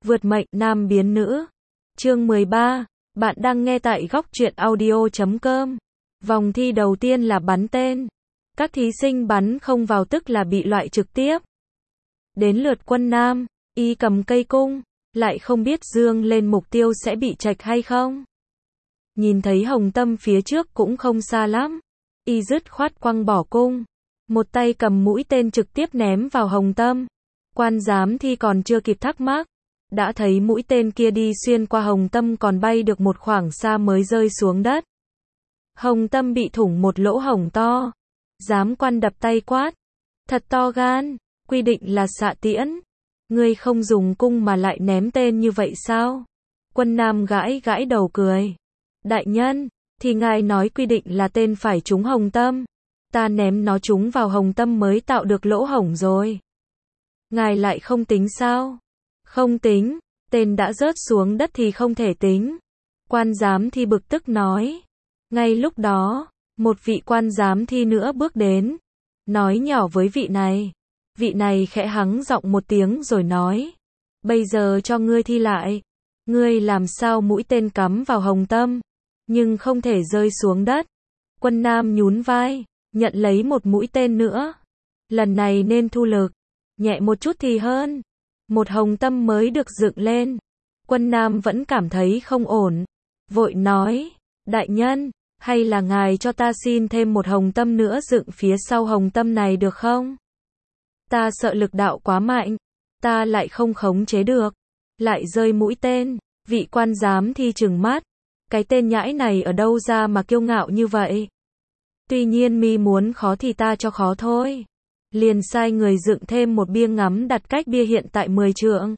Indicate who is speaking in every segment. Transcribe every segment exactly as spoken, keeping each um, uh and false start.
Speaker 1: Vượt mệnh nam biến nữ. Chương mười ba. Bạn đang nghe tại góc truyện audio chấm com. Vòng thi đầu tiên là bắn tên. Các thí sinh bắn không vào tức là bị loại trực tiếp. Đến lượt Quân Nam, y cầm cây cung, lại không biết dương lên mục tiêu sẽ bị chệch hay không. Nhìn thấy hồng tâm phía trước cũng không xa lắm, y dứt khoát quăng bỏ cung, một tay cầm mũi tên trực tiếp ném vào hồng tâm. Quan giám thi còn chưa kịp thắc mắc, đã thấy mũi tên kia đi xuyên qua hồng tâm còn bay được một khoảng xa mới rơi xuống đất. Hồng tâm bị thủng một lỗ hổng to. Giám quan đập tay quát: thật to gan, quy định là xạ tiễn, ngươi không dùng cung mà lại ném tên như vậy sao? Quân Nam gãi gãi đầu cười: đại nhân, thì ngài nói quy định là tên phải trúng hồng tâm, ta ném nó trúng vào hồng tâm mới tạo được lỗ hổng rồi. Ngài lại không tính sao? Không tính, tên đã rớt xuống đất thì không thể tính. Quan giám thi bực tức nói. Ngay lúc đó, một vị quan giám thi nữa bước đến, nói nhỏ với vị này. Vị này khẽ hắng giọng một tiếng rồi nói: bây giờ cho ngươi thi lại. Ngươi làm sao mũi tên cắm vào hồng tâm, nhưng không thể rơi xuống đất? Quân Nam nhún vai, nhận lấy một mũi tên nữa. Lần này nên thu lực, nhẹ một chút thì hơn. Một hồng tâm mới được dựng lên. Quân Nam vẫn cảm thấy không ổn, vội nói: đại nhân, hay là ngài cho ta xin thêm một hồng tâm nữa dựng phía sau hồng tâm này được không? Ta sợ lực đạo quá mạnh, ta lại không khống chế được, lại rơi mũi tên. Vị quan giám thi trừng mắt, cái tên nhãi này ở đâu ra mà kiêu ngạo như vậy? Tuy nhiên mi muốn khó thì ta cho khó thôi. Liền sai người dựng thêm một bia ngắm đặt cách bia hiện tại mười trượng.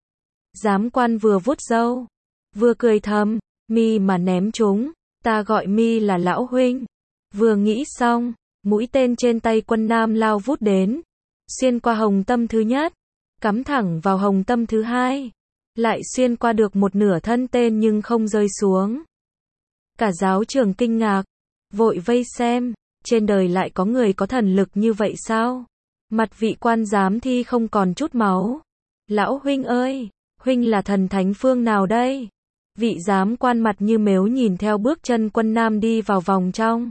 Speaker 1: Giám quan vừa vuốt râu, vừa cười thầm: mi mà ném trúng, ta gọi mi là lão huynh. Vừa nghĩ xong, mũi tên trên tay Quân Nam lao vút đến, xuyên qua hồng tâm thứ nhất, cắm thẳng vào hồng tâm thứ hai, lại xuyên qua được một nửa thân tên nhưng không rơi xuống. Cả giáo trường kinh ngạc, vội vây xem, trên đời lại có người có thần lực như vậy sao? Mặt vị quan giám thi không còn chút máu. Lão huynh ơi, huynh là thần thánh phương nào đây? Vị giám quan mặt như mếu nhìn theo bước chân Quân Nam đi vào vòng trong.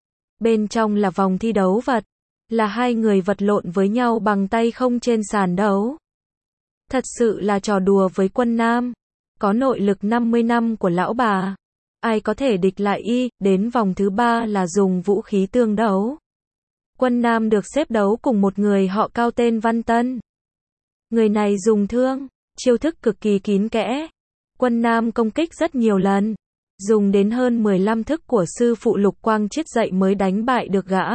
Speaker 1: Bên trong là vòng thi đấu vật, là hai người vật lộn với nhau bằng tay không trên sàn đấu. Thật sự là trò đùa với Quân Nam. Có nội lực năm mươi năm của lão bà, ai có thể địch lại y? Đến vòng thứ ba là dùng vũ khí tương đấu. Quân Nam được xếp đấu cùng một người họ Cao tên Văn Tân. Người này dùng thương, chiêu thức cực kỳ kín kẽ. Quân Nam công kích rất nhiều lần, dùng đến hơn mười lăm thức của sư phụ Lục Quang Chiết dạy mới đánh bại được gã.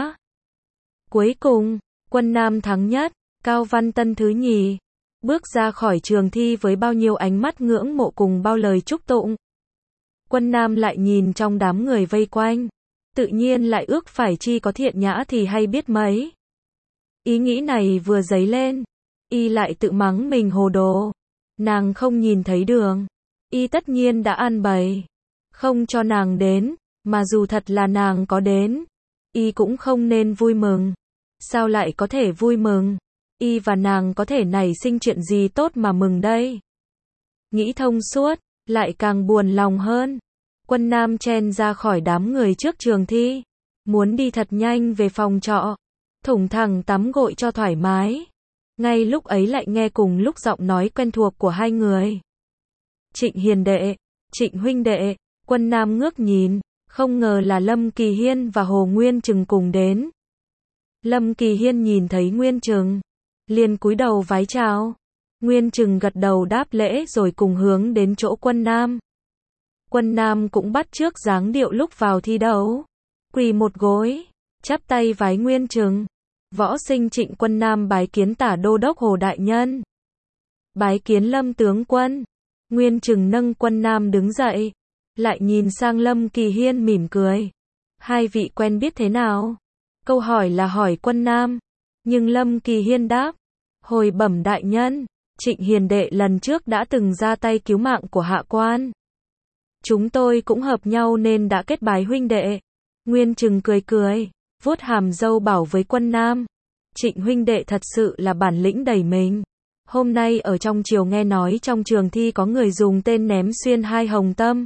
Speaker 1: Cuối cùng, Quân Nam thắng nhất, Cao Văn Tân thứ nhì. Bước ra khỏi trường thi với bao nhiêu ánh mắt ngưỡng mộ cùng bao lời chúc tụng. Quân Nam lại nhìn trong đám người vây quanh, tự nhiên lại ước phải chi có Thiện Nhã thì hay biết mấy. Ý nghĩ này vừa dấy lên, y lại tự mắng mình hồ đồ. Nàng không nhìn thấy đường, y tất nhiên đã an bày, không cho nàng đến, mà dù thật là nàng có đến, y cũng không nên vui mừng. Sao lại có thể vui mừng? Y và nàng có thể nảy sinh chuyện gì tốt mà mừng đây? Nghĩ thông suốt, lại càng buồn lòng hơn. Quân Nam chen ra khỏi đám người trước trường thi, muốn đi thật nhanh về phòng trọ, thủng thẳng tắm gội cho thoải mái. Ngay lúc ấy lại nghe cùng lúc giọng nói quen thuộc của hai người. Trịnh Hiền đệ, Trịnh huynh đệ. Quân Nam ngước nhìn, không ngờ là Lâm Kỳ Hiên và Hồ Nguyên Trừng cùng đến. Lâm Kỳ Hiên nhìn thấy Nguyên Trừng, liền cúi đầu vái chào. Nguyên Trừng gật đầu đáp lễ rồi cùng hướng đến chỗ Quân Nam. Quân Nam cũng bắt chước dáng điệu lúc vào thi đấu, quỳ một gối, chắp tay vái Nguyên Trừng. Võ sinh Trịnh. Quân Nam bái kiến Tả Đô đốc Hồ đại nhân. Bái kiến Lâm tướng quân. Nguyên Trừng nâng Quân Nam đứng dậy, lại nhìn sang Lâm Kỳ Hiên mỉm cười. Hai vị quen biết thế nào? Câu hỏi là hỏi Quân Nam, nhưng Lâm Kỳ Hiên đáp: hồi bẩm đại nhân, Trịnh Hiền đệ lần trước đã từng ra tay cứu mạng của hạ quan. Chúng tôi cũng hợp nhau nên đã kết bái huynh đệ. Nguyên Trừng cười cười, vuốt hàm râu bảo với Quân Nam: Trịnh huynh đệ thật sự là bản lĩnh đầy mình. Hôm nay ở trong triều nghe nói trong trường thi có người dùng tên ném xuyên hai hồng tâm.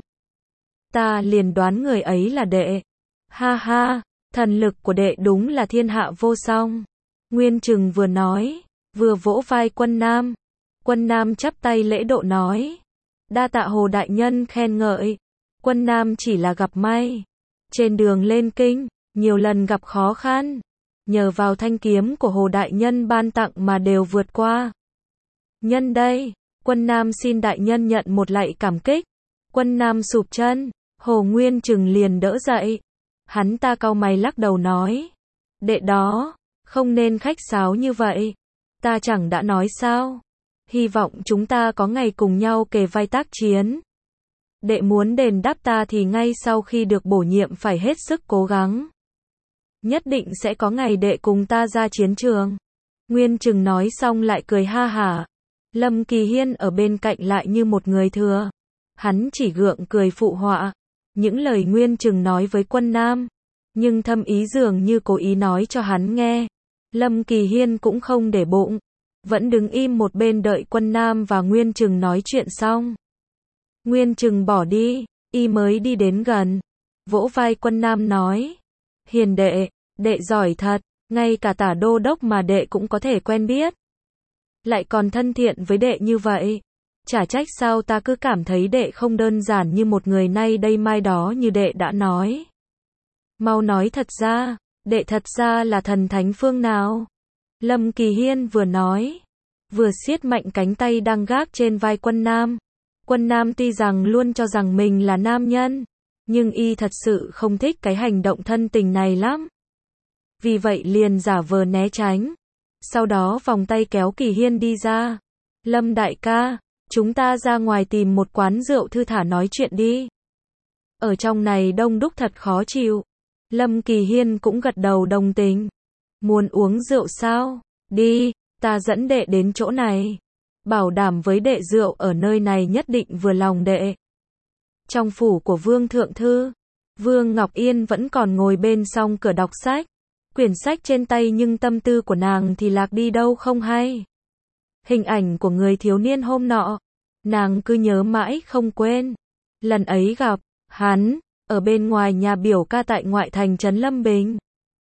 Speaker 1: Ta liền đoán người ấy là đệ. Ha ha, thần lực của đệ đúng là thiên hạ vô song. Nguyên Trừng vừa nói, vừa vỗ vai Quân Nam. Quân Nam chắp tay lễ độ nói. Đa tạ Hồ đại nhân khen ngợi. Quân Nam chỉ là gặp may. Trên đường lên kinh, nhiều lần gặp khó khăn. Nhờ vào thanh kiếm của Hồ đại nhân ban tặng mà đều vượt qua. Nhân đây, Quân Nam xin đại nhân nhận một lạy cảm kích. Quân Nam sụp chân, Hồ Nguyên Trừng liền đỡ dậy. Hắn ta cau mày lắc đầu nói. Đệ đó, không nên khách sáo như vậy. Ta chẳng đã nói sao. Hy vọng chúng ta có ngày cùng nhau kề vai tác chiến. Đệ muốn đền đáp ta thì ngay sau khi được bổ nhiệm phải hết sức cố gắng. Nhất định sẽ có ngày đệ cùng ta ra chiến trường. Nguyên Trừng nói xong lại cười ha hả. Lâm Kỳ Hiên ở bên cạnh lại như một người thừa. Hắn chỉ gượng cười phụ họa. Những lời Nguyên Trừng nói với Quân Nam. Nhưng thâm ý dường như cố ý nói cho hắn nghe. Lâm Kỳ Hiên cũng không để bụng. Vẫn đứng im một bên đợi Quân Nam và Nguyên Trừng nói chuyện xong. Nguyên Trừng bỏ đi, y mới đi đến gần. Vỗ vai Quân Nam nói. Hiền đệ, đệ giỏi thật, ngay cả tả đô đốc mà đệ cũng có thể quen biết. Lại còn thân thiện với đệ như vậy. Chả trách sao ta cứ cảm thấy đệ không đơn giản như một người nay đây mai đó như đệ đã nói. Mau nói thật ra, đệ thật ra là thần thánh phương nào? Lâm Kỳ Hiên vừa nói, vừa siết mạnh cánh tay đang gác trên vai Quân Nam. Quân Nam tuy rằng luôn cho rằng mình là nam nhân, nhưng y thật sự không thích cái hành động thân tình này lắm. Vì vậy liền giả vờ né tránh. Sau đó vòng tay kéo Kỳ Hiên đi ra. Lâm đại ca, chúng ta ra ngoài tìm một quán rượu thư thả nói chuyện đi. Ở trong này đông đúc thật khó chịu. Lâm Kỳ Hiên cũng gật đầu đồng tình. Muốn uống rượu sao? Đi, ta dẫn đệ đến chỗ này. Bảo đảm với đệ rượu ở nơi này nhất định vừa lòng đệ. Trong phủ của Vương Thượng Thư, Vương Ngọc Yên vẫn còn ngồi bên song cửa đọc sách. Quyển sách trên tay nhưng tâm tư của nàng thì lạc đi đâu không hay. Hình ảnh của người thiếu niên hôm nọ, nàng cứ nhớ mãi không quên. Lần ấy gặp hắn ở bên ngoài nhà biểu ca tại ngoại thành trấn Lâm Bình.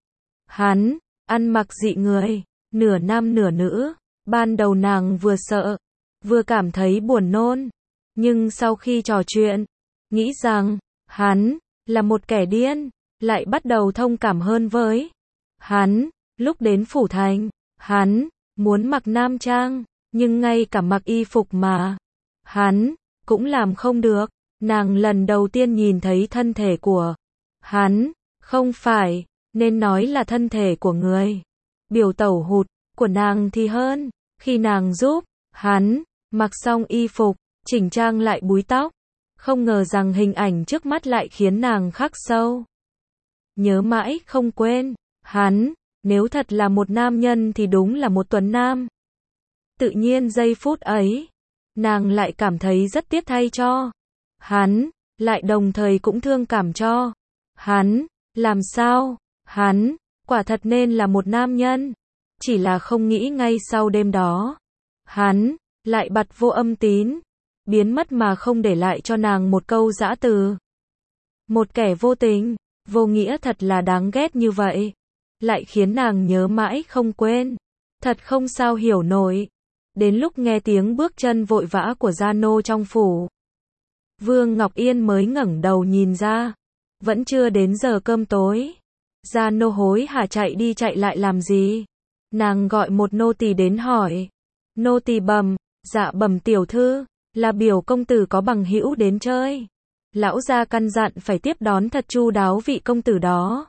Speaker 1: Hắn ăn mặc dị người, nửa nam nửa nữ. Ban đầu nàng vừa sợ, vừa cảm thấy buồn nôn. Nhưng sau khi trò chuyện, nghĩ rằng hắn là một kẻ điên, lại bắt đầu thông cảm hơn với hắn. Lúc đến phủ thành, hắn muốn mặc nam trang, nhưng ngay cả mặc y phục mà hắn cũng làm không được. Nàng lần đầu tiên nhìn thấy thân thể của hắn, không phải nên nói là thân thể của người. Biểu tẩu hụt của nàng thì hơn, khi nàng giúp hắn mặc xong y phục, chỉnh trang lại búi tóc, không ngờ rằng hình ảnh trước mắt lại khiến nàng khắc sâu. Nhớ mãi không quên, hắn, nếu thật là một nam nhân thì đúng là một tuấn nam. Tự nhiên giây phút ấy, nàng lại cảm thấy rất tiếc thay cho hắn, lại đồng thời cũng thương cảm cho hắn. Làm sao? Hắn quả thật nên là một nam nhân. Chỉ là không nghĩ ngay sau đêm đó, hắn lại bặt vô âm tín, biến mất mà không để lại cho nàng một câu dã từ. Một kẻ vô tình, vô nghĩa thật là đáng ghét như vậy, lại khiến nàng nhớ mãi không quên. Thật không sao hiểu nổi. Đến lúc nghe tiếng bước chân vội vã của Gia Nô trong phủ, Vương Ngọc Yên mới ngẩng đầu nhìn ra. Vẫn chưa đến giờ cơm tối. Gia Nô hối hả chạy đi chạy lại làm gì? Nàng gọi một nô tỳ đến hỏi. Nô tỳ bẩm, dạ bẩm tiểu thư, là biểu công tử có bằng hữu đến chơi. Lão gia căn dặn phải tiếp đón thật chu đáo vị công tử đó.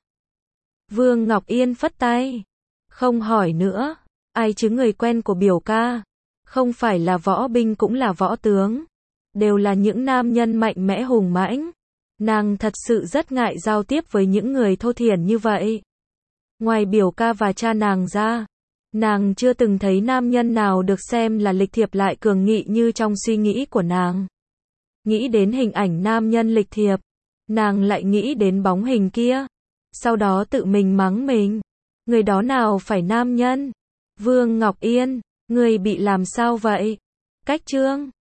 Speaker 1: Vương Ngọc Yên phất tay. Không hỏi nữa. Ai chứ người quen của biểu ca? Không phải là võ binh cũng là võ tướng. Đều là những nam nhân mạnh mẽ hùng mãnh. Nàng thật sự rất ngại giao tiếp với những người thô thiển như vậy. Ngoài biểu ca và cha nàng ra, nàng chưa từng thấy nam nhân nào được xem là lịch thiệp lại cường nghị như trong suy nghĩ của nàng. Nghĩ đến hình ảnh nam nhân lịch thiệp, nàng lại nghĩ đến bóng hình kia. Sau đó tự mình mắng mình. Người đó nào phải nam nhân? Vương Ngọc Yên, Người bị làm sao vậy? Cách chương